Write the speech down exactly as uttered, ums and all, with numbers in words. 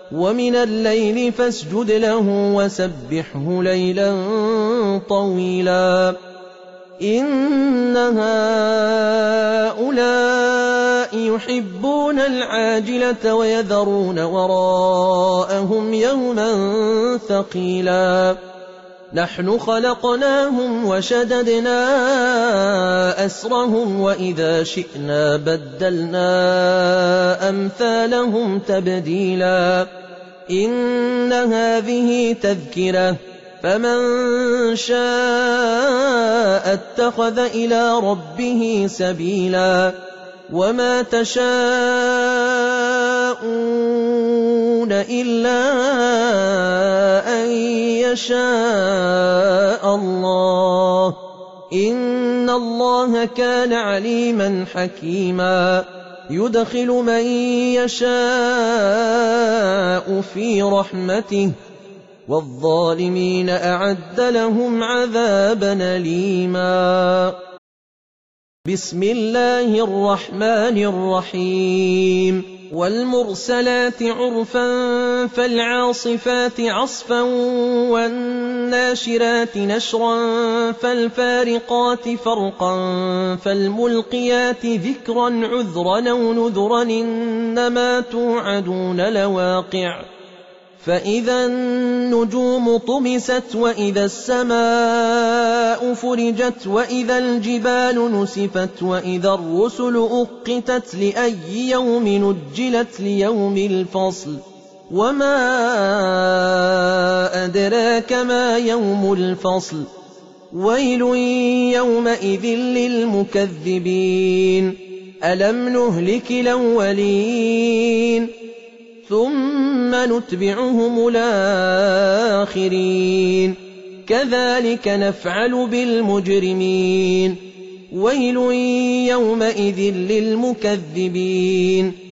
ومن الليل فاسجد له وسبحه ليلا طويلا إن هؤلاء يحبون العاجلة ويذرون وراءهم يوما ثقيلا نحن خلقناهم وشددنا أسرهم وإذا شئنا بدلنا أمثالهم تبديلا إن هذه تذكرة فمن شاء اتخذ إلى ربه سبيلا وما تشاءون إلا أن يشاء الله إن الله كان عليما حكيما يدخل من يشاء في رحمته والظالمين أعد لهم عذابا أليما بسم الله الرحمن الرحيم والمرسلات عرفا فالعاصفات عصفا والناشرات نشرا فالفارقات فرقا فالملقيات ذكرا عذرا أو نذرا إنما توعدون لواقع فإذا النجوم طمست وإذا السماء فرجت وإذا الجبال نسفت وإذا الرسل أقتت لأي يوم نجلت ليوم الفصل وما أدراك ما يوم الفصل ويل يومئذ للمكذبين ألم نهلك الأولين ثم نتبعهم الآخرين كذلك نفعل بالمجرمين ويل يومئذ للمكذبين